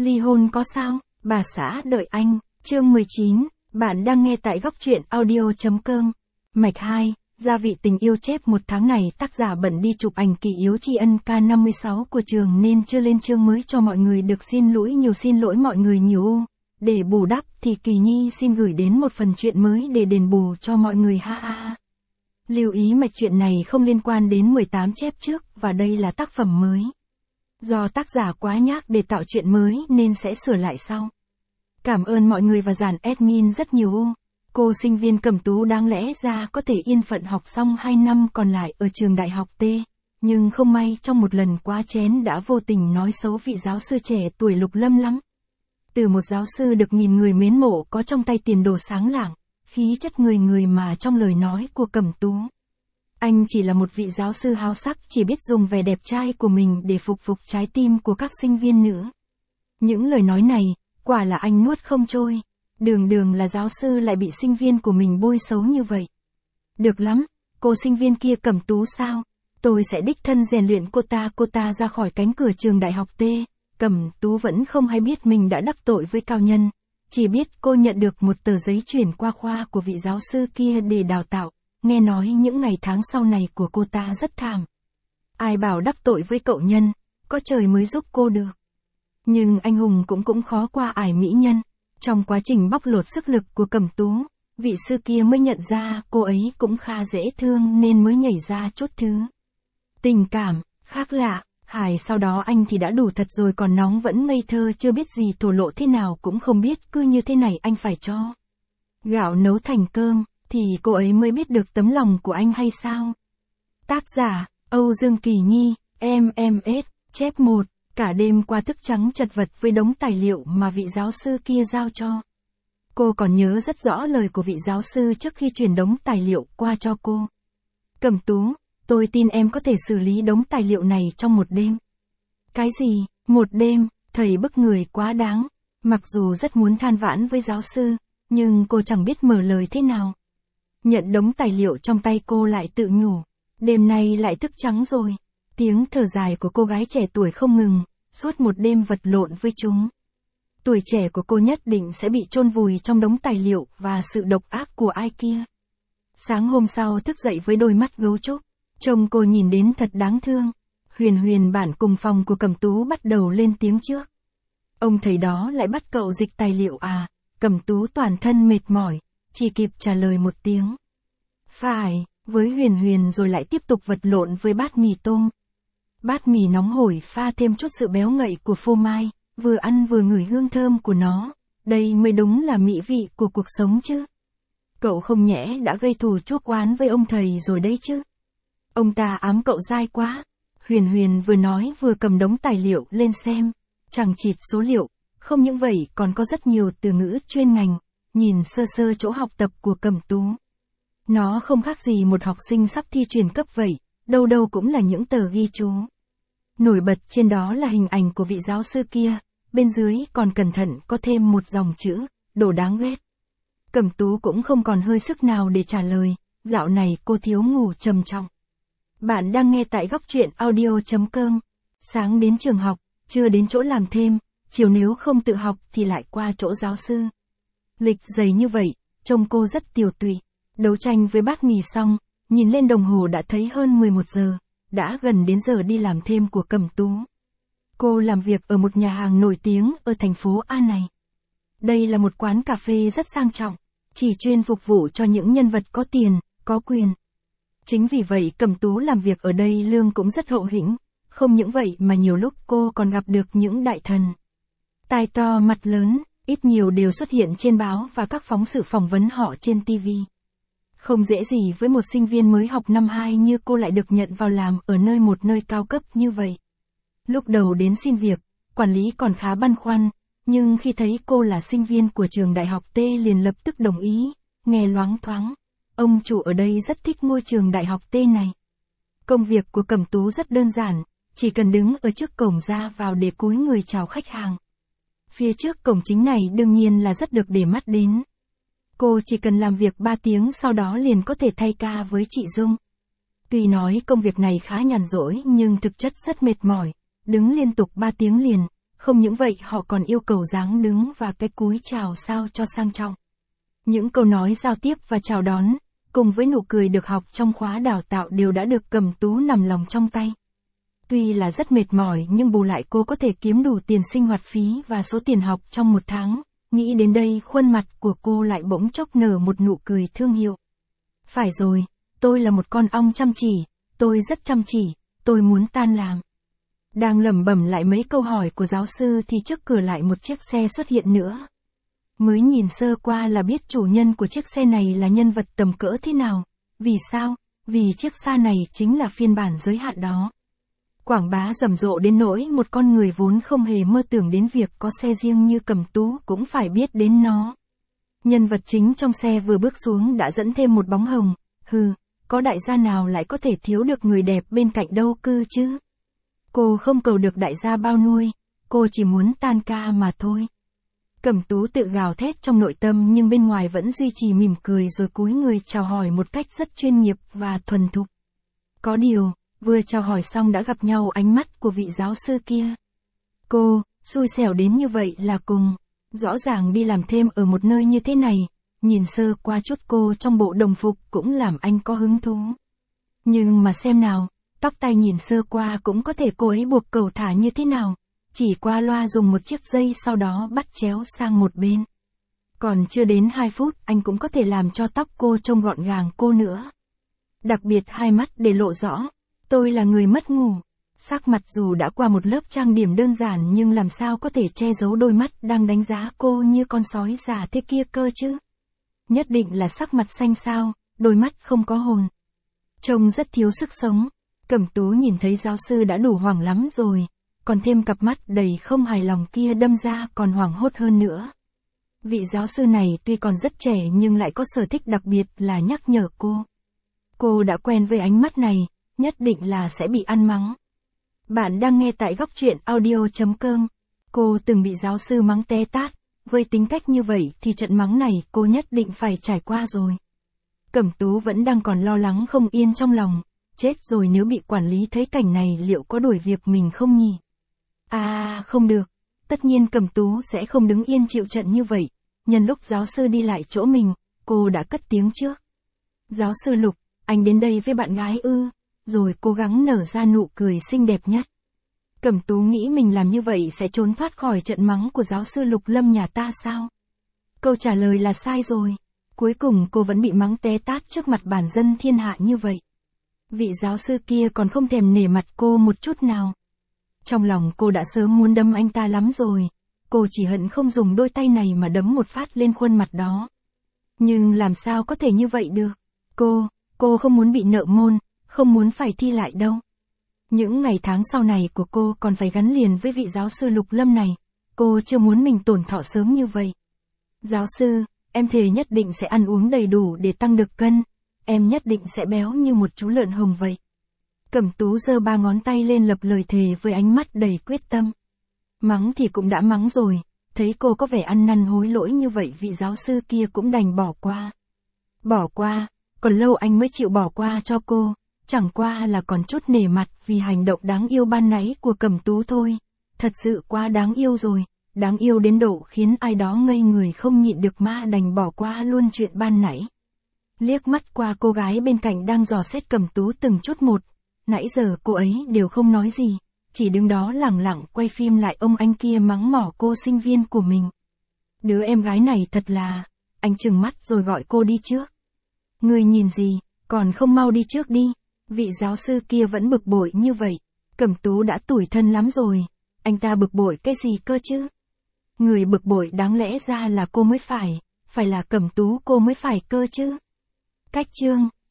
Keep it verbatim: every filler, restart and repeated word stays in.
Ly hôn có sao? Bà xã đợi anh, chương mười chín, bạn đang nghe tại góc truyện audio.com. Mạch hai, gia vị tình yêu chép một tháng này tác giả bận đi chụp ảnh kỷ yếu tri ân K năm mươi sáu của trường nên chưa lên chương mới cho mọi người được xin lỗi nhiều xin lỗi mọi người nhiều u. Để bù đắp thì Kỳ Nhi xin gửi đến một phần chuyện mới để đền bù cho mọi người ha ha. Lưu ý mạch chuyện này không liên quan đến mười tám chép trước và đây là tác phẩm mới. Do tác giả quá nhác để tạo chuyện mới nên sẽ sửa lại sau. Cảm ơn mọi người và dàn admin rất nhiều u. Cô sinh viên Cẩm Tú đáng lẽ ra có thể yên phận học xong hai năm còn lại ở trường đại học T. Nhưng không may trong một lần quá chén đã vô tình nói xấu vị giáo sư trẻ tuổi Lục Lâm lắm. Từ một giáo sư được nghìn người mến mộ có trong tay tiền đồ sáng lạng, khí chất người người mà trong lời nói của Cẩm Tú. Anh chỉ là một vị giáo sư háo sắc chỉ biết dùng vẻ đẹp trai của mình để phục phục trái tim của các sinh viên nữa. Những lời nói này, quả là anh nuốt không trôi. Đường đường là giáo sư lại bị sinh viên của mình bôi xấu như vậy. Được lắm, cô sinh viên kia Cẩm Tú sao? Tôi sẽ đích thân rèn luyện cô ta cô ta ra khỏi cánh cửa trường đại học T. Cẩm Tú vẫn không hay biết mình đã đắc tội với cao nhân. Chỉ biết cô nhận được một tờ giấy chuyển qua khoa của vị giáo sư kia để đào tạo. Nghe nói những ngày tháng sau này của cô ta rất thảm. Ai bảo đắc tội với cậu nhân, có trời mới giúp cô được. Nhưng anh hùng cũng cũng khó qua ải mỹ nhân. Trong quá trình bóc lột sức lực của Cẩm Tú, vị sư kia mới nhận ra cô ấy cũng khá dễ thương nên mới nhảy ra chút thứ. Tình cảm, khác lạ, Hải sau đó anh thì đã đủ thật rồi còn nóng vẫn ngây thơ chưa biết gì thổ lộ thế nào cũng không biết cứ như thế này anh phải cho gạo nấu thành cơm, thì cô ấy mới biết được tấm lòng của anh hay sao. Tác giả, Âu Dương Kỳ Nhi, em em ét, chép một. Cả đêm qua thức trắng chật vật với đống tài liệu mà vị giáo sư kia giao cho. Cô còn nhớ rất rõ lời của vị giáo sư trước khi chuyển đống tài liệu qua cho cô. Cẩm Tú, tôi tin em có thể xử lý đống tài liệu này trong một đêm. Cái gì, một đêm, thầy bức người quá đáng. Mặc dù rất muốn than vãn với giáo sư, nhưng cô chẳng biết mở lời thế nào. Nhận đống tài liệu trong tay cô lại tự nhủ. Đêm nay lại thức trắng rồi. Tiếng thở dài của cô gái trẻ tuổi không ngừng, suốt một đêm vật lộn với chúng. Tuổi trẻ của cô nhất định sẽ bị chôn vùi trong đống tài liệu và sự độc ác của ai kia. Sáng hôm sau thức dậy với đôi mắt gấu trúc, trông cô nhìn đến thật đáng thương. Huyền Huyền bản cùng phòng của Cẩm Tú bắt đầu lên tiếng trước. Ông thầy đó lại bắt cậu dịch tài liệu à? Cẩm Tú toàn thân mệt mỏi, chỉ kịp trả lời một tiếng. Phải, với Huyền Huyền rồi lại tiếp tục vật lộn với bát mì tôm. Bát mì nóng hổi pha thêm chút sự béo ngậy của phô mai, vừa ăn vừa ngửi hương thơm của nó. Đây mới đúng là mỹ vị của cuộc sống chứ. Cậu không nhẽ đã gây thù chuốc oán với ông thầy rồi đấy chứ. Ông ta ám cậu dai quá. Huyền Huyền vừa nói vừa cầm đống tài liệu lên xem. Chẳng chịt số liệu, không những vậy còn có rất nhiều từ ngữ chuyên ngành. Nhìn sơ sơ chỗ học tập của Cẩm Tú. Nó không khác gì một học sinh sắp thi chuyển cấp vậy, đâu đâu cũng là những tờ ghi chú. Nổi bật trên đó là hình ảnh của vị giáo sư kia, bên dưới còn cẩn thận có thêm một dòng chữ, đồ đáng ghét. Cẩm Tú cũng không còn hơi sức nào để trả lời, dạo này cô thiếu ngủ trầm trọng. Bạn đang nghe tại góc truyện audio.com. Sáng đến trường học, trưa đến chỗ làm thêm, chiều nếu không tự học thì lại qua chỗ giáo sư. Lịch dày như vậy, trông cô rất tiều tụy. Đấu tranh với bát mì xong, nhìn lên đồng hồ đã thấy hơn mười một giờ, đã gần đến giờ đi làm thêm của Cẩm Tú. Cô làm việc ở một nhà hàng nổi tiếng ở thành phố A này. Đây là một quán cà phê rất sang trọng, chỉ chuyên phục vụ cho những nhân vật có tiền, có quyền. Chính vì vậy Cẩm Tú làm việc ở đây lương cũng rất hậu hĩnh, không những vậy mà nhiều lúc cô còn gặp được những đại thần. Tai to mặt lớn, ít nhiều đều xuất hiện trên báo và các phóng sự phỏng vấn họ trên ti vi. Không dễ gì với một sinh viên mới học năm hai như cô lại được nhận vào làm ở nơi một nơi cao cấp như vậy. Lúc đầu đến xin việc, quản lý còn khá băn khoăn, nhưng khi thấy cô là sinh viên của trường đại học T liền lập tức đồng ý, nghe loáng thoáng. Ông chủ ở đây rất thích ngôi trường đại học T này. Công việc của Cẩm Tú rất đơn giản, chỉ cần đứng ở trước cổng ra vào để cúi người chào khách hàng. Phía trước cổng chính này đương nhiên là rất được để mắt đến. Cô chỉ cần làm việc ba tiếng sau đó liền có thể thay ca với chị Dung. Tuy nói công việc này khá nhàn rỗi nhưng thực chất rất mệt mỏi, đứng liên tục ba tiếng liền, Không những vậy họ còn yêu cầu dáng đứng và cái cúi chào sao cho sang trọng. Những câu nói giao tiếp và chào đón, cùng với nụ cười được học trong khóa đào tạo đều đã được Cẩm Tú nằm lòng trong tay. Tuy là rất mệt mỏi nhưng bù lại cô có thể kiếm đủ tiền sinh hoạt phí và số tiền học trong một tháng. Nghĩ đến đây khuôn mặt của cô lại bỗng chốc nở một nụ cười thương hiệu. Phải rồi, tôi là một con ong chăm chỉ, tôi rất chăm chỉ, tôi muốn tan làm. Đang lẩm bẩm lại mấy câu hỏi của giáo sư thì trước cửa lại một chiếc xe xuất hiện nữa. Mới nhìn sơ qua là biết chủ nhân của chiếc xe này là nhân vật tầm cỡ thế nào. Vì sao? Vì chiếc xe này chính là phiên bản giới hạn đó. Quảng bá rầm rộ đến nỗi một con người vốn không hề mơ tưởng đến việc có xe riêng như Cẩm Tú cũng phải biết đến nó. Nhân vật chính trong xe vừa bước xuống đã dẫn thêm một bóng hồng. Hừ, có đại gia nào lại có thể thiếu được người đẹp bên cạnh đâu cơ chứ? Cô không cầu được đại gia bao nuôi, cô chỉ muốn tan ca mà thôi. Cẩm Tú tự gào thét trong nội tâm nhưng bên ngoài vẫn duy trì mỉm cười rồi cúi người chào hỏi một cách rất chuyên nghiệp và thuần thục. Có điều, vừa chào hỏi xong đã gặp nhau ánh mắt của vị giáo sư kia. Cô, xui xẻo đến như vậy là cùng. Rõ ràng đi làm thêm ở một nơi như thế này, nhìn sơ qua chút cô trong bộ đồng phục cũng làm anh có hứng thú. Nhưng mà xem nào, tóc tai nhìn sơ qua cũng có thể cô ấy buộc cầu thả như thế nào. Chỉ qua loa dùng một chiếc dây sau đó bắt chéo sang một bên. Còn chưa đến hai phút anh cũng có thể làm cho tóc cô trông gọn gàng cô nữa. Đặc biệt hai mắt để lộ rõ. Tôi là người mất ngủ. Sắc mặt dù đã qua một lớp trang điểm đơn giản nhưng làm sao có thể che giấu đôi mắt đang đánh giá cô như con sói già thế kia cơ chứ. Nhất định là sắc mặt xanh xao, đôi mắt không có hồn. Trông rất thiếu sức sống. Cẩm Tú nhìn thấy giáo sư đã đủ hoảng lắm rồi. Còn thêm cặp mắt đầy không hài lòng kia đâm ra còn hoảng hốt hơn nữa. Vị giáo sư này tuy còn rất trẻ nhưng lại có sở thích đặc biệt là nhắc nhở cô. Cô đã quen với ánh mắt này, nhất định là sẽ bị ăn mắng. Bạn đang nghe tại góc truyện audio chấm com. Cô từng bị giáo sư mắng té tát, với tính cách như vậy thì trận mắng này cô nhất định phải trải qua rồi. Cẩm Tú vẫn đang còn lo lắng không yên trong lòng, chết rồi nếu bị quản lý thấy cảnh này liệu có đuổi việc mình không nhỉ? À, không được. Tất nhiên Cẩm Tú sẽ không đứng yên chịu trận như vậy. Nhân lúc giáo sư đi lại chỗ mình, cô đã cất tiếng trước. Giáo sư Lục, anh đến đây với bạn gái ư? Rồi cố gắng nở ra nụ cười xinh đẹp nhất. Cẩm Tú nghĩ mình làm như vậy sẽ trốn thoát khỏi trận mắng của giáo sư Lục Lâm nhà ta sao? Câu trả lời là sai rồi. Cuối cùng cô vẫn bị mắng té tát trước mặt bản dân thiên hạ như vậy. Vị giáo sư kia còn không thèm nể mặt cô một chút nào. Trong lòng cô đã sớm muốn đấm anh ta lắm rồi. Cô chỉ hận không dùng đôi tay này mà đấm một phát lên khuôn mặt đó. Nhưng làm sao có thể như vậy được? Cô, cô không muốn bị nợ môn, không muốn phải thi lại đâu. Những ngày tháng sau này của cô còn phải gắn liền với vị giáo sư Lục Lâm này. Cô chưa muốn mình tổn thọ sớm như vậy. Giáo sư, em thề nhất định sẽ ăn uống đầy đủ để tăng được cân. Em nhất định sẽ béo như một chú lợn hồng vậy. Cẩm Tú giơ ba ngón tay lên lập lời thề với ánh mắt đầy quyết tâm. Mắng thì cũng đã mắng rồi, thấy cô có vẻ ăn năn hối lỗi như vậy vị giáo sư kia cũng đành bỏ qua. Bỏ qua, còn lâu anh mới chịu bỏ qua cho cô, chẳng qua là còn chút nể mặt vì hành động đáng yêu ban nãy của Cẩm Tú thôi. Thật sự quá đáng yêu rồi, đáng yêu đến độ khiến ai đó ngây người không nhịn được mà đành bỏ qua luôn chuyện ban nãy. Liếc mắt qua cô gái bên cạnh đang dò xét Cẩm Tú từng chút một. Nãy giờ cô ấy đều không nói gì, chỉ đứng đó lẳng lặng quay phim lại ông anh kia mắng mỏ cô sinh viên của mình. Đứa em gái này thật là, anh trừng mắt rồi gọi cô đi trước. Người nhìn gì, còn không mau đi trước đi, vị giáo sư kia vẫn bực bội như vậy. Cẩm Tú đã tủi thân lắm rồi, anh ta bực bội cái gì cơ chứ? Người bực bội đáng lẽ ra là cô mới phải, phải là Cẩm Tú cô mới phải cơ chứ. Cách chương